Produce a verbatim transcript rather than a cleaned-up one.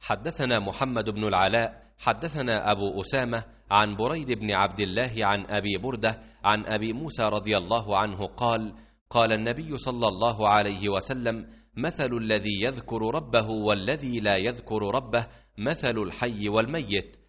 حدثنا محمد بن العلاء حدثنا أبو أسامة عن بريد بن عبد الله عن أبي بردة عن أبي موسى رضي الله عنه قال: قال النبي صلى الله عليه وسلم: مثل الذي يذكر ربه والذي لا يذكر ربه مثل الحي والميت،